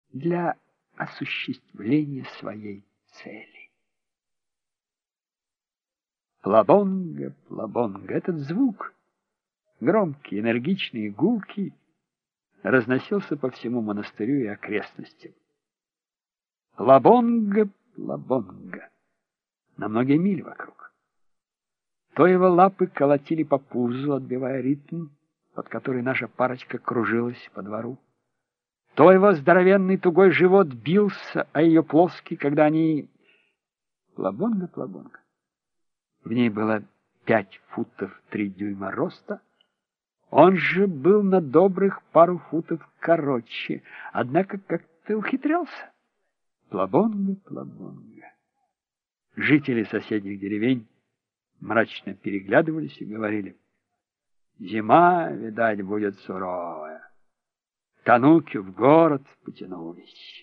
для осуществления своей цели. Плабонга, плабонга. Этот звук, громкий, энергичный и гулкий, разносился по всему монастырю и окрестностям. Плабонга, плабонга. На многие мили вокруг. То его лапы колотили по пузу, отбивая ритм, под который наша парочка кружилась по двору. То его здоровенный тугой живот бился, а ее плоский, когда они... Плабонга, плабонга. В ней было 5 футов 3 дюйма роста. Он же был на добрых пару футов короче, однако как-то ухитрялся. Плабонга, плабонга. Жители соседних деревень мрачно переглядывались и говорили: зима, видать, будет суровая. Тануки в город потянулись.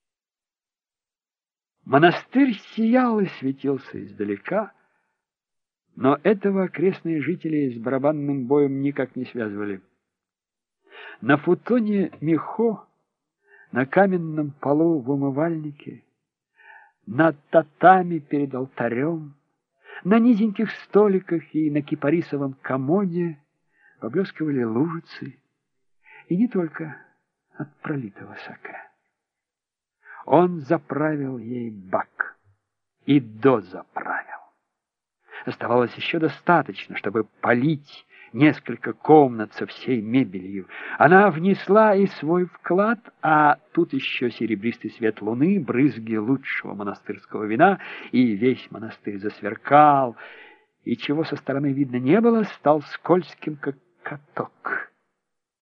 Монастырь сиял и светился издалека, но этого окрестные жители с барабанным боем никак не связывали. На футоне Михо, на каменном полу в умывальнике, на татами перед алтарем, на низеньких столиках и на кипарисовом комоде поблескивали лужицы, и не только от пролитого сока. Он заправил ей бак и дозаправил. Оставалось еще достаточно, чтобы полить несколько комнат со всей мебелью. Она внесла и свой вклад, а тут еще серебристый свет луны, брызги лучшего монастырского вина, и весь монастырь засверкал, и чего со стороны видно не было, стал скользким, как каток.